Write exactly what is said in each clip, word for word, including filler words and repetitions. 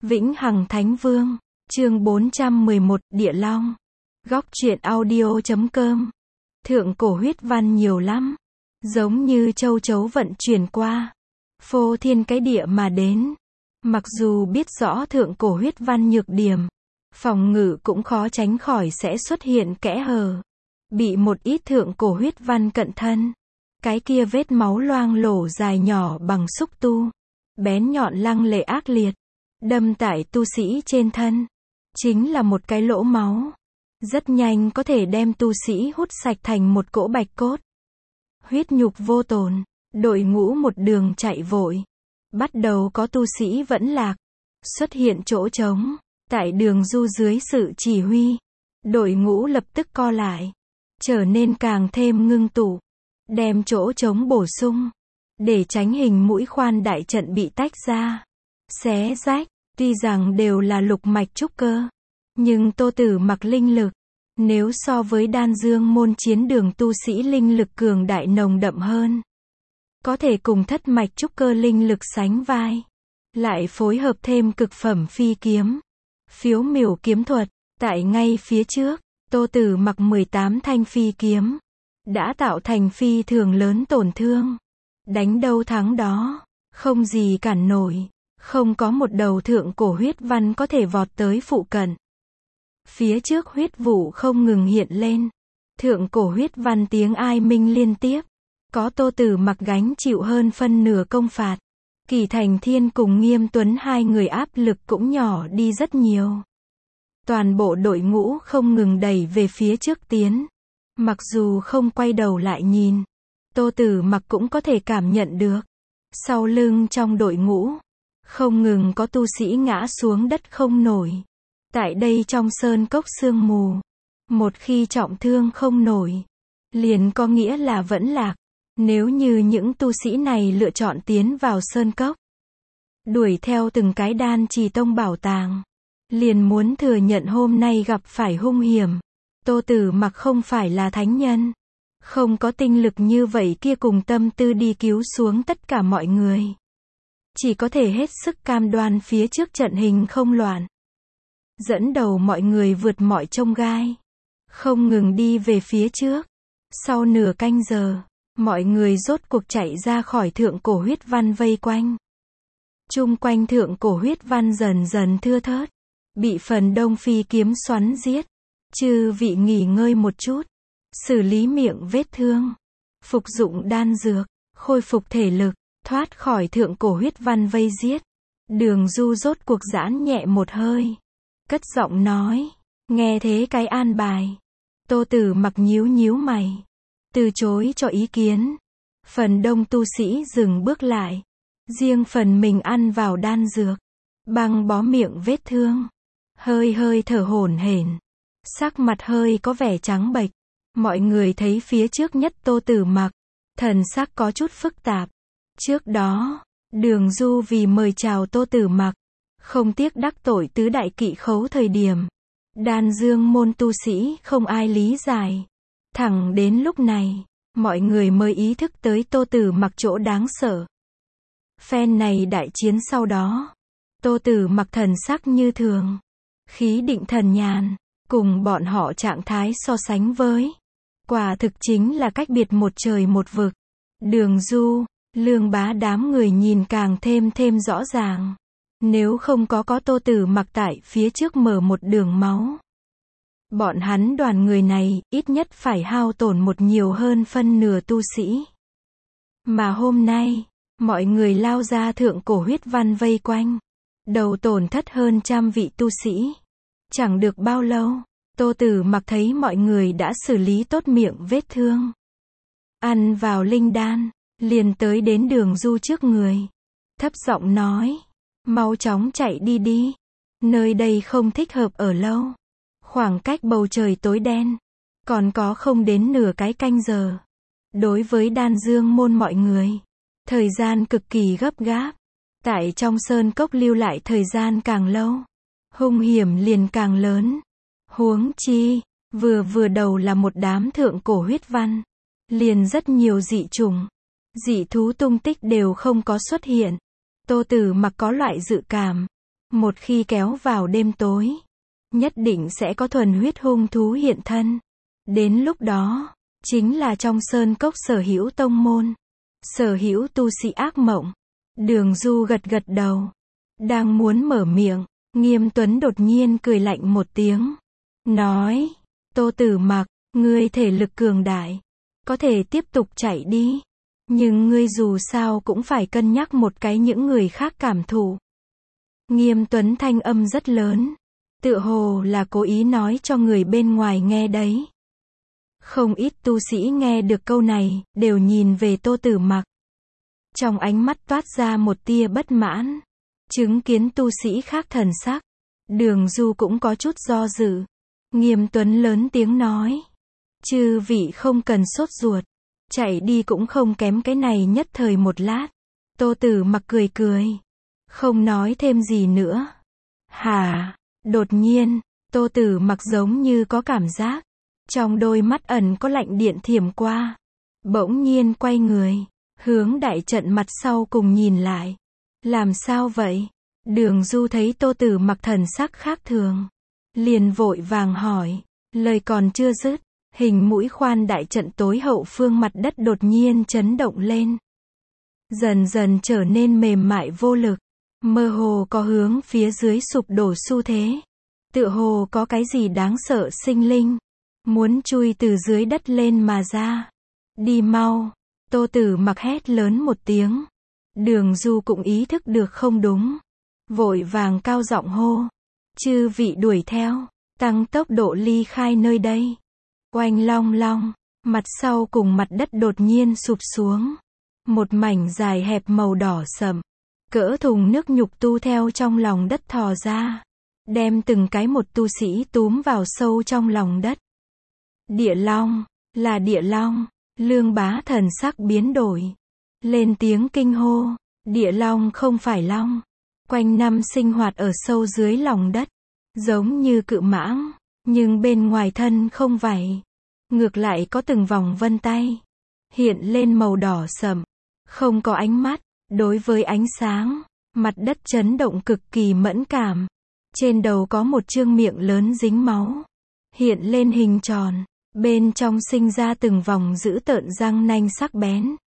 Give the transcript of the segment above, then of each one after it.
Vĩnh Hằng Thánh Vương, chương bốn trăm mười một, Địa Long. Góc truyện audio chấm com. Thượng cổ huyết văn nhiều lắm, giống như châu chấu vận chuyển qua, phô thiên cái địa mà đến. Mặc dù biết rõ thượng cổ huyết văn nhược điểm, phòng ngự cũng khó tránh khỏi sẽ xuất hiện kẽ hở. Bị một ít thượng cổ huyết văn cận thân, cái kia vết máu loang lổ dài nhỏ bằng xúc tu, bén nhọn lăng lệ ác liệt, đâm tại tu sĩ trên thân, chính là một cái lỗ máu, rất nhanh có thể đem tu sĩ hút sạch thành một cỗ bạch cốt. Huyết nhục vô tồn, đội ngũ một đường chạy vội, bắt đầu có tu sĩ vẫn lạc, xuất hiện chỗ trống, tại đường du dưới sự chỉ huy, đội ngũ lập tức co lại, trở nên càng thêm ngưng tụ, đem chỗ trống bổ sung, để tránh hình mũi khoan đại trận bị tách ra, xé rách. Tuy rằng đều là lục mạch trúc cơ, nhưng Tô Tử Mặc linh lực, nếu so với đan dương môn chiến đường tu sĩ linh lực cường đại nồng đậm hơn, có thể cùng thất mạch trúc cơ linh lực sánh vai, lại phối hợp thêm cực phẩm phi kiếm, phiếu miểu kiếm thuật, tại ngay phía trước, Tô Tử Mặc mười tám thanh phi kiếm, đã tạo thành phi thường lớn tổn thương, đánh đâu thắng đó, không gì cản nổi. Không có một đầu thượng cổ huyết văn có thể vọt tới phụ cận. Phía trước huyết vụ không ngừng hiện lên. Thượng cổ huyết văn tiếng ai minh liên tiếp. Có Tô Tử Mặc gánh chịu hơn phân nửa công phạt. Kỳ Thành Thiên cùng Nghiêm Tuấn hai người áp lực cũng nhỏ đi rất nhiều. Toàn bộ đội ngũ không ngừng đẩy về phía trước tiến. Mặc dù không quay đầu lại nhìn, Tô Tử Mặc cũng có thể cảm nhận được. Sau lưng trong đội ngũ, không ngừng có tu sĩ ngã xuống đất không nổi. Tại đây trong sơn cốc sương mù, một khi trọng thương không nổi, liền có nghĩa là vẫn lạc. Nếu như những tu sĩ này lựa chọn tiến vào sơn cốc, đuổi theo từng cái đan trì tông bảo tàng, liền muốn thừa nhận hôm nay gặp phải hung hiểm. Tô Tử Mặc không phải là thánh nhân, không có tinh lực như vậy kia cùng tâm tư đi cứu xuống tất cả mọi người. Chỉ có thể hết sức cam đoan phía trước trận hình không loạn, dẫn đầu mọi người vượt mọi chông gai, không ngừng đi về phía trước. Sau nửa canh giờ, mọi người rốt cuộc chạy ra khỏi thượng cổ huyết văn vây quanh. Chung quanh thượng cổ huyết văn dần dần thưa thớt, bị phần đông phi kiếm xoắn giết. Chư vị nghỉ ngơi một chút, xử lý miệng vết thương, phục dụng đan dược, khôi phục thể lực. Thoát khỏi thượng cổ huyết văn vây giết, Đường Du rốt cuộc giãn nhẹ một hơi, cất giọng nói, nghe thế cái an bài. Tô Tử Mặc nhíu nhíu mày, từ chối cho ý kiến. Phần đông tu sĩ dừng bước lại, riêng phần mình ăn vào đan dược, băng bó miệng vết thương, hơi hơi thở hổn hển, sắc mặt hơi có vẻ trắng bệch. Mọi người thấy phía trước nhất Tô Tử Mặc, thần sắc có chút phức tạp. Trước đó, Đường Du vì mời chào Tô Tử Mặc, không tiếc đắc tội tứ đại kỵ khấu thời điểm, đan dương môn tu sĩ không ai lý giải. Thẳng đến lúc này, mọi người mới ý thức tới Tô Tử Mặc chỗ đáng sợ. Phen này đại chiến sau đó, Tô Tử Mặc thần sắc như thường, khí định thần nhàn, cùng bọn họ trạng thái so sánh với, quả thực chính là cách biệt một trời một vực. Đường Du, Lương Bá đám người nhìn càng thêm thêm rõ ràng. Nếu không có có Tô Tử Mặc tại phía trước mở một đường máu, bọn hắn đoàn người này ít nhất phải hao tổn một nhiều hơn phân nửa tu sĩ. Mà hôm nay, mọi người lao ra thượng cổ huyết văn vây quanh, đầu tổn thất hơn trăm vị tu sĩ. Chẳng được bao lâu, Tô Tử Mặc thấy mọi người đã xử lý tốt miệng vết thương, ăn vào linh đan, liền tới đến Đường Du trước người, thấp giọng nói, mau chóng chạy đi đi, nơi đây không thích hợp ở lâu. Khoảng cách bầu trời tối đen, còn có không đến nửa cái canh giờ. Đối với đan dương môn mọi người, thời gian cực kỳ gấp gáp, tại trong sơn cốc lưu lại thời gian càng lâu, hung hiểm liền càng lớn. Huống chi, vừa vừa đầu là một đám thượng cổ huyết văn, liền rất nhiều dị chủng, dị thú tung tích đều không có xuất hiện. Tô Tử Mặc có loại dự cảm, Một khi kéo vào đêm tối, nhất định sẽ có thuần huyết hung thú hiện thân. Đến lúc đó, chính là trong sơn cốc sở hữu tông môn, sở hữu tu sĩ ác mộng. Đường Du gật gật đầu, đang muốn mở miệng, Nghiêm Tuấn đột nhiên cười lạnh một tiếng, nói, Tô Tử Mặc, ngươi thể lực cường đại, có thể tiếp tục chạy đi, nhưng ngươi dù sao cũng phải cân nhắc một cái những người khác cảm thụ. Nghiêm Tuấn thanh âm rất lớn, tựa hồ là cố ý nói cho người bên ngoài nghe đấy. Không ít tu sĩ nghe được câu này, đều nhìn về Tô Tử Mặc. Trong ánh mắt toát ra một tia bất mãn. Chứng kiến tu sĩ khác thần sắc, Đường Du cũng có chút do dự. Nghiêm Tuấn lớn tiếng nói, chư vị không cần sốt ruột, chạy đi cũng không kém cái này nhất thời một lát. Tô Tử Mặc cười cười, không nói thêm gì nữa. Hả? Đột nhiên, Tô Tử Mặc giống như có cảm giác, trong đôi mắt ẩn có lạnh điện thiểm qua. Bỗng nhiên quay người, hướng đại trận mặt sau cùng nhìn lại. Làm sao vậy? Đường Du thấy Tô Tử Mặc thần sắc khác thường, liền vội vàng hỏi. Lời còn chưa dứt, hình mũi khoan đại trận tối hậu phương mặt đất đột nhiên chấn động lên. Dần dần trở nên mềm mại vô lực, mơ hồ có hướng phía dưới sụp đổ xu thế. Tựa hồ có cái gì đáng sợ sinh linh, muốn chui từ dưới đất lên mà ra. Đi mau, Tô Tử Mặc hét lớn một tiếng. Đường Du cũng ý thức được không đúng, vội vàng cao giọng hô, chư vị đuổi theo, tăng tốc độ ly khai nơi đây. Oanh long long, mặt sau cùng mặt đất đột nhiên sụp xuống. Một mảnh dài hẹp màu đỏ sậm, cỡ thùng nước nhục tu theo trong lòng đất thò ra, đem từng cái một tu sĩ túm vào sâu trong lòng đất. Địa long, là địa long. Lương Bá thần sắc biến đổi, lên tiếng kinh hô, địa long không phải long, quanh năm sinh hoạt ở sâu dưới lòng đất, giống như cự mãng, nhưng bên ngoài thân không vảy, ngược lại có từng vòng vân tay, hiện lên màu đỏ sậm, không có ánh mắt, đối với ánh sáng, mặt đất chấn động cực kỳ mẫn cảm, trên đầu có một trương miệng lớn dính máu, hiện lên hình tròn. Bên trong sinh ra từng vòng dữ tợn răng nanh sắc bén.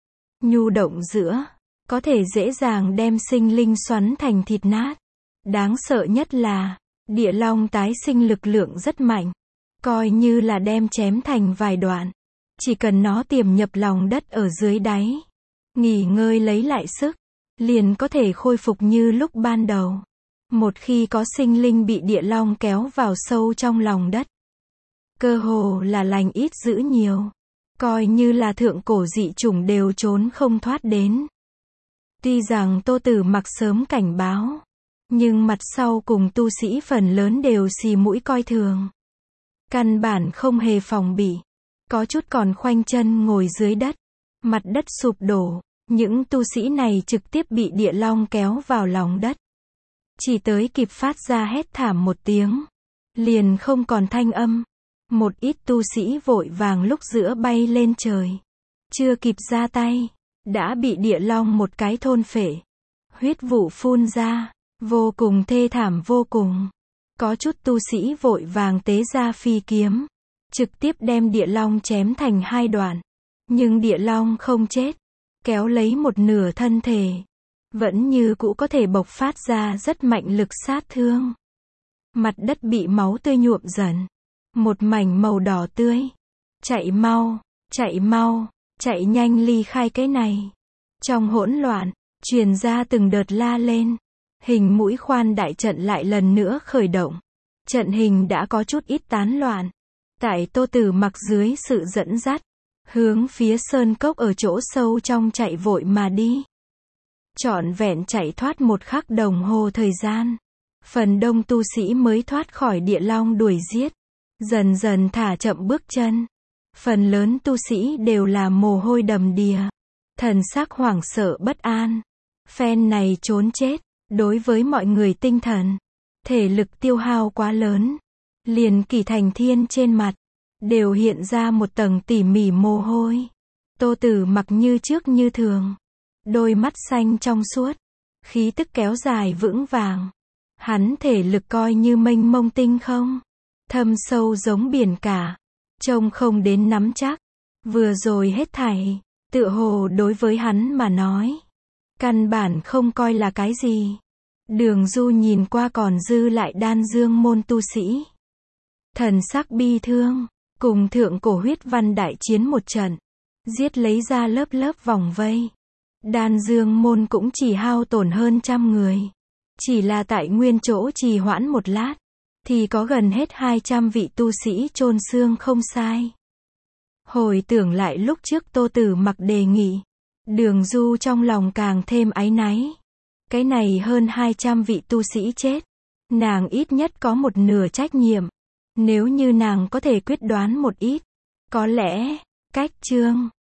Nhu động giữa, có thể dễ dàng đem sinh linh xoắn thành thịt nát. Đáng sợ nhất là, địa long tái sinh lực lượng rất mạnh. Coi như là đem chém thành vài đoạn. Chỉ cần nó tiềm nhập lòng đất ở dưới đáy, nghỉ ngơi lấy lại sức, liền có thể khôi phục như lúc ban đầu. Một khi có sinh linh bị địa long kéo vào sâu trong lòng đất, cơ hồ là lành ít dữ nhiều, coi như là thượng cổ dị chủng đều trốn không thoát đến. Tuy rằng Tô Tử Mặc sớm cảnh báo, nhưng mặt sau cùng tu sĩ phần lớn đều xì mũi coi thường. Căn bản không hề phòng bị, có chút còn khoanh chân ngồi dưới đất, mặt đất sụp đổ, những tu sĩ này trực tiếp bị địa long kéo vào lòng đất. Chỉ tới kịp phát ra hét thảm một tiếng, liền không còn thanh âm. Một ít tu sĩ vội vàng lúc giữa bay lên trời, chưa kịp ra tay, đã bị địa long một cái thôn phệ. Huyết vụ phun ra, vô cùng thê thảm vô cùng. Có chút tu sĩ vội vàng tế ra phi kiếm, trực tiếp đem địa long chém thành hai đoạn. Nhưng địa long không chết, kéo lấy một nửa thân thể, vẫn như cũ có thể bộc phát ra rất mạnh lực sát thương. Mặt đất bị máu tươi nhuộm dần, một mảnh màu đỏ tươi. Chạy mau, chạy mau, chạy nhanh ly khai cái này. Trong hỗn loạn, truyền ra từng đợt la lên. Hình mũi khoan đại trận lại lần nữa khởi động. Trận hình đã có chút ít tán loạn. Tại Tô Tử Mặc dưới sự dẫn dắt, hướng phía sơn cốc ở chỗ sâu trong chạy vội mà đi. Trọn vẹn chạy thoát một khắc đồng hồ thời gian, phần đông tu sĩ mới thoát khỏi địa long đuổi giết. Dần dần thả chậm bước chân. Phần lớn tu sĩ đều là mồ hôi đầm đìa, thần sắc hoảng sợ bất an. Phen này trốn chết, đối với mọi người tinh thần, thể lực tiêu hao quá lớn. Liền Kỳ Thành Thiên trên mặt, đều hiện ra một tầng tỉ mỉ mồ hôi. Tô Tử Mặc như trước như thường, đôi mắt xanh trong suốt, khí tức kéo dài vững vàng. Hắn thể lực coi như mênh mông tinh không, thâm sâu giống biển cả, trông không đến nắm chắc. Vừa rồi hết thảy, tựa hồ đối với hắn mà nói, căn bản không coi là cái gì. Đường Du nhìn qua còn dư lại Đan Dương môn tu sĩ, thần sắc bi thương, cùng thượng cổ huyết văn đại chiến một trận, giết lấy ra lớp lớp vòng vây. Đan Dương môn cũng chỉ hao tổn hơn trăm người, chỉ là tại nguyên chỗ trì hoãn một lát, thì có gần hết hai trăm vị tu sĩ chôn xương không sai. Hồi tưởng lại lúc trước Tô Tử Mặc đề nghị, Đường Du trong lòng càng thêm áy náy. Cái này hơn hai trăm vị tu sĩ chết, nàng ít nhất có một nửa trách nhiệm. Nếu như nàng có thể quyết đoán một ít, có lẽ, cách chương